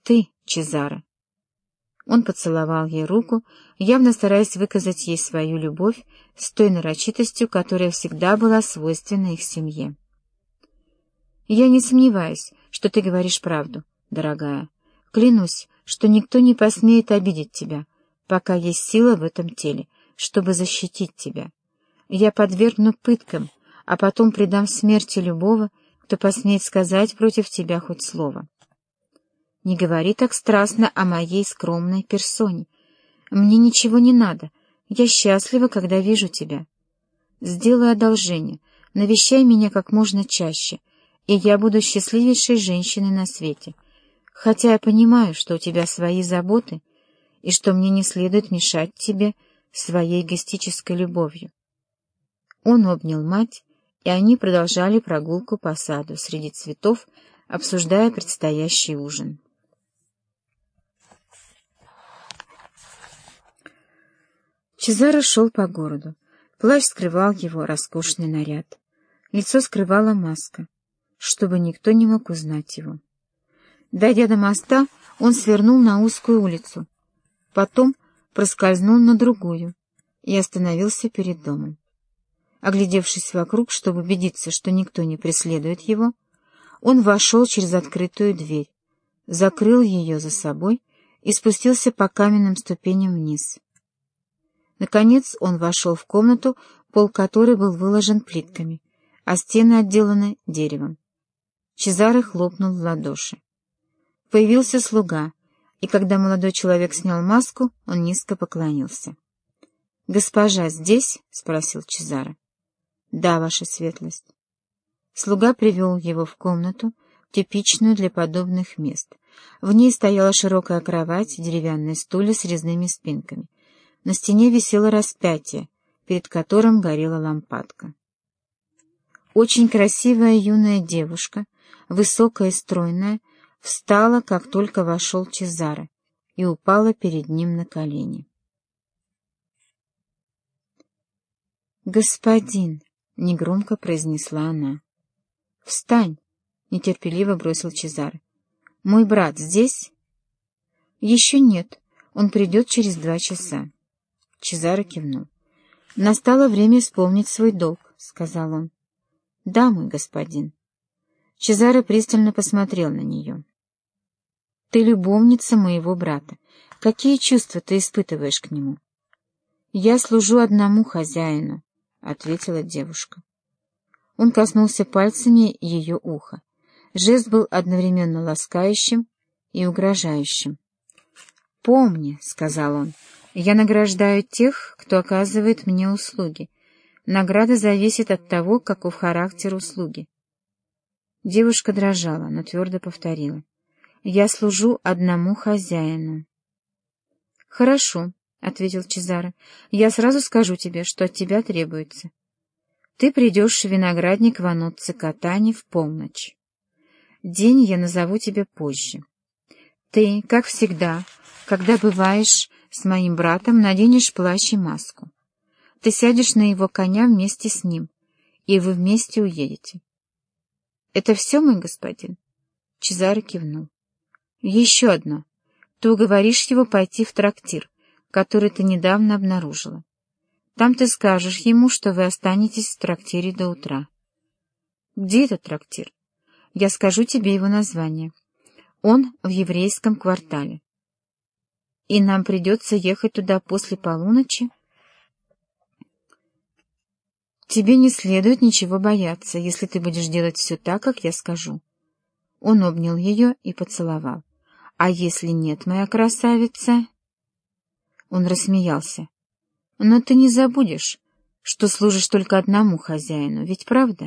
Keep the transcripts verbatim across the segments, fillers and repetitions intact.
Ты, Чезаро». Он поцеловал ей руку, явно стараясь выказать ей свою любовь с той нарочитостью, которая всегда была свойственна их семье. «Я не сомневаюсь, что ты говоришь правду, дорогая. Клянусь, что никто не посмеет обидеть тебя, пока есть сила в этом теле, чтобы защитить тебя. Я подвергну пыткам, а потом предам смерти любого, кто посмеет сказать против тебя хоть слово. Не говори так страстно о моей скромной персоне. Мне ничего не надо, я счастлива, когда вижу тебя. Сделай одолжение, навещай меня как можно чаще, и я буду счастливейшей женщиной на свете, хотя я понимаю, что у тебя свои заботы, и что мне не следует мешать тебе своей эгоистической любовью». Он обнял мать, и они продолжали прогулку по саду среди цветов, обсуждая предстоящий ужин. Чезаро шел по городу. Плащ скрывал его роскошный наряд. Лицо скрывала маска, чтобы никто не мог узнать его. Дойдя до моста, он свернул на узкую улицу, потом проскользнул на другую и остановился перед домом. Оглядевшись вокруг, чтобы убедиться, что никто не преследует его, он вошел через открытую дверь, закрыл ее за собой и спустился по каменным ступеням вниз. Наконец он вошел в комнату, пол которой был выложен плитками, а стены отделаны деревом. Чезаро хлопнул в ладоши. Появился слуга, и когда молодой человек снял маску, он низко поклонился. «Госпожа здесь?» — спросил Чезаро. «Да, ваша светлость». Слуга привел его в комнату, типичную для подобных мест. В ней стояла широкая кровать, деревянные стулья с резными спинками. На стене висело распятие, перед которым горела лампадка. Очень красивая юная девушка, высокая и стройная, встала, как только вошел Чезаро, и упала перед ним на колени. «Господин!» — негромко произнесла она. «Встань!» — нетерпеливо бросил Чезаро. «Мой брат здесь?» «Еще нет, он придет через два часа». Чезаро кивнул. «Настало время исполнить свой долг», — сказал он. «Да, мой господин». Чезаро пристально посмотрел на нее. «Ты любовница моего брата. Какие чувства ты испытываешь к нему?» «Я служу одному хозяину», — ответила девушка. Он коснулся пальцами ее уха. Жест был одновременно ласкающим и угрожающим. «Помни», — сказал он, — «я награждаю тех, кто оказывает мне услуги. Награда зависит от того, каков характер услуги». Девушка дрожала, но твердо повторила: «Я служу одному хозяину». «Хорошо», — ответил Чезаро, — «я сразу скажу тебе, что от тебя требуется. Ты придешь в виноградник Ваноцци Катани в полночь. День я назову тебе позже. Ты, как всегда, когда бываешь с моим братом, наденешь плащ и маску. Ты сядешь на его коня вместе с ним, и вы вместе уедете». «Это все, мой господин?» Чезаро кивнул. «Еще одно. Ты уговоришь его пойти в трактир, который ты недавно обнаружила. Там ты скажешь ему, что вы останетесь в трактире до утра». «Где этот трактир?» «Я скажу тебе его название. Он в еврейском квартале. И нам придется ехать туда после полуночи?» «Тебе не следует ничего бояться, если ты будешь делать все так, как я скажу». Он обнял ее и поцеловал. «А если нет, моя красавица?» Он рассмеялся. «Но ты не забудешь, что служишь только одному хозяину, ведь правда?»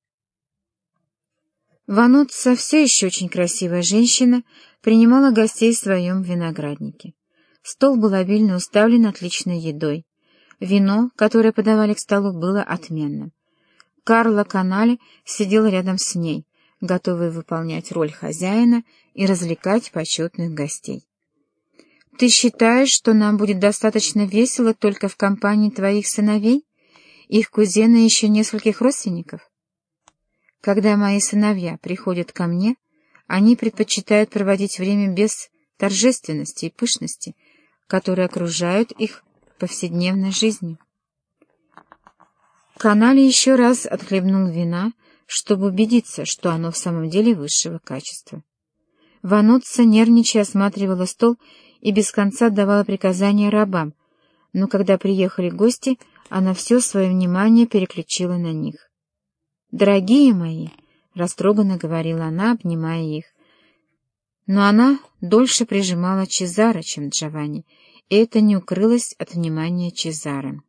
Вануцци, все еще очень красивая женщина, принимала гостей в своем винограднике. Стол был обильно уставлен отличной едой. Вино, которое подавали к столу, было отменным. Карло Канале сидел рядом с ней, готовый выполнять роль хозяина и развлекать почетных гостей. «Ты считаешь, что нам будет достаточно весело только в компании твоих сыновей, их кузена и еще нескольких родственников? Когда мои сыновья приходят ко мне, Они предпочитают проводить время без торжественности и пышности, которые окружают их повседневной жизнью. Канали еще раз отхлебнул вина, чтобы убедиться, что оно в самом деле высшего качества. Вануцци, нервничая, осматривала стол и без конца давала приказания рабам, но когда приехали гости, она все свое внимание переключила на них. «Дорогие мои!» — растроганно говорила она, обнимая их. Но она дольше прижимала Чезаро, чем Джованни, и это не укрылось от внимания Чезаро.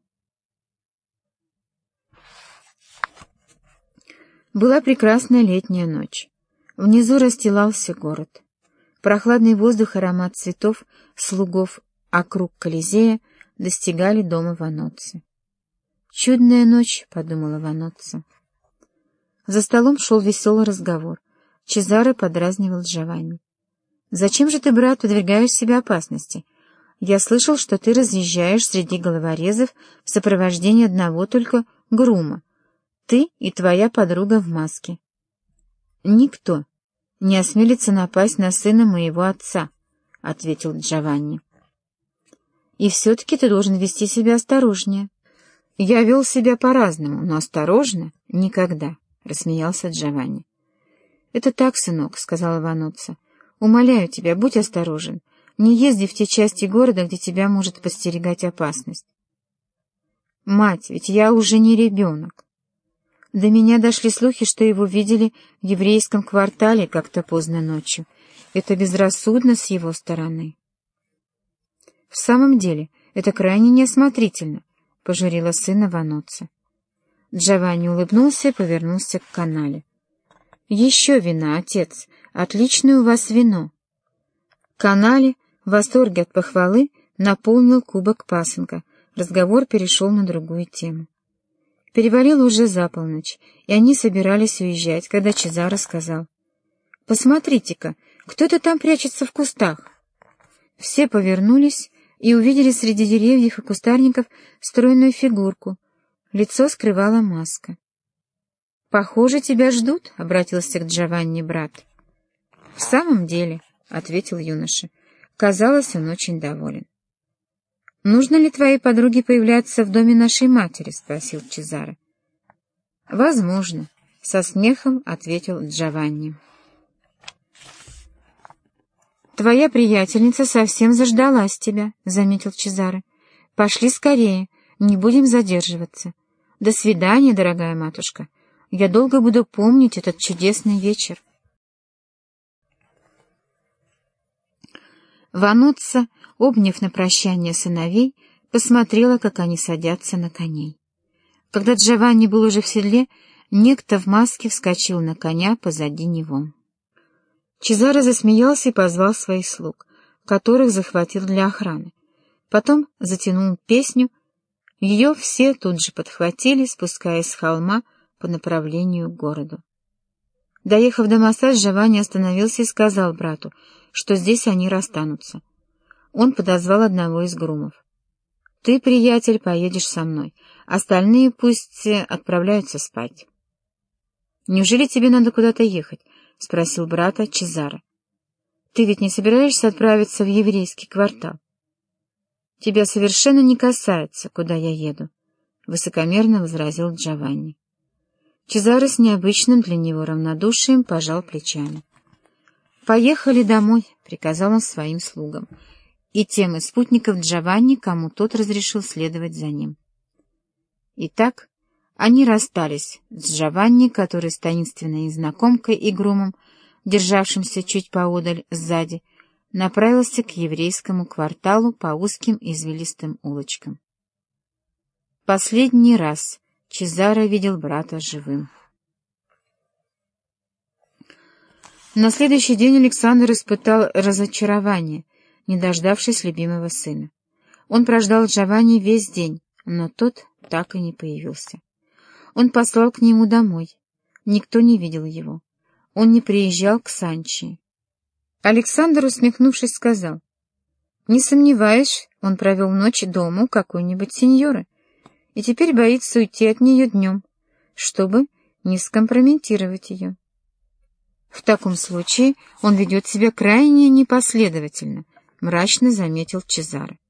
Была прекрасная летняя ночь. Внизу расстилался город. Прохладный воздух, аромат цветов, слугов округ Колизея достигали дома Вануцци. «Чудная ночь», — подумала Вануцци. За столом шел веселый разговор. Чезаро подразнивал Джованни. «Зачем же ты, брат, подвергаешь себя опасности? Я слышал, что ты разъезжаешь среди головорезов в сопровождении одного только грума. Ты и твоя подруга в маске. Никто не осмелится напасть на сына моего отца», — ответил Джованни. «И все-таки ты должен вести себя осторожнее». «Я вел себя по-разному, но осторожно — никогда», — рассмеялся Джованни. «Это так, сынок», — сказала Вануцци. «Умоляю тебя, будь осторожен. Не езди в те части города, где тебя может подстерегать опасность». «Мать, ведь я уже не ребенок». До меня дошли слухи, что его видели в еврейском квартале как-то поздно ночью. Это безрассудно с его стороны. «В самом деле, это крайне неосмотрительно», — пожурила сына Вануцци. Джованни улыбнулся и повернулся к канале. «Еще вина, отец. Отличное у вас вино». Канале, в восторге от похвалы, наполнил кубок пасынка. Разговор перешел на другую тему. Перевалило уже за полночь, и они собирались уезжать, когда Чезаро сказал: «Посмотрите-ка, кто это там прячется в кустах?» Все повернулись и увидели среди деревьев и кустарников стройную фигурку. Лицо скрывала маска. «Похоже, тебя ждут», — обратился к Джованни брат. «В самом деле», — ответил юноша. Казалось, он очень доволен. «Нужно ли твоей подруге появляться в доме нашей матери?» — спросил Чезаро. «Возможно», — со смехом ответил Джованни. «Твоя приятельница совсем заждалась тебя», — заметил Чезаро. «Пошли скорее, не будем задерживаться. До свидания, дорогая матушка. Я долго буду помнить этот чудесный вечер». Вануцци, обняв на прощание сыновей, посмотрела, как они садятся на коней. Когда Джованни был уже в седле, некто в маске вскочил на коня позади него. Чезаро засмеялся и позвал своих слуг, которых захватил для охраны. Потом затянул песню. Ее все тут же подхватили, спускаясь с холма по направлению к городу. Доехав до моста, Джованни остановился и сказал брату, что здесь они расстанутся. Он подозвал одного из грумов. «Ты, приятель, поедешь со мной, остальные пусть отправляются спать». «Неужели тебе надо куда-то ехать?» — спросил брата Чезаро. «Ты ведь не собираешься отправиться в еврейский квартал?» «Тебя совершенно не касается, куда я еду», — высокомерно возразил Джованни. Чезаро с необычным для него равнодушием пожал плечами. «Поехали домой», — приказал он своим слугам, и тем из спутников Джованни, кому тот разрешил следовать за ним. Итак, они расстались с Джованни, который с таинственной незнакомкой и грумом, державшимся чуть поодаль сзади, направился к еврейскому кварталу по узким извилистым улочкам. Последний раз Чезаро видел брата живым. На следующий день Александр испытал разочарование, не дождавшись любимого сына. Он прождал Джованни весь день, но тот так и не появился. Он послал к нему домой. Никто не видел его. Он не приезжал к Санчии. Александр, усмехнувшись, сказал: «Не сомневаюсь, он провел ночь дома у какой-нибудь сеньоры и теперь боится уйти от нее днем, чтобы не скомпрометировать ее». В таком случае он ведет себя крайне непоследовательно, мрачно заметил Чезаро.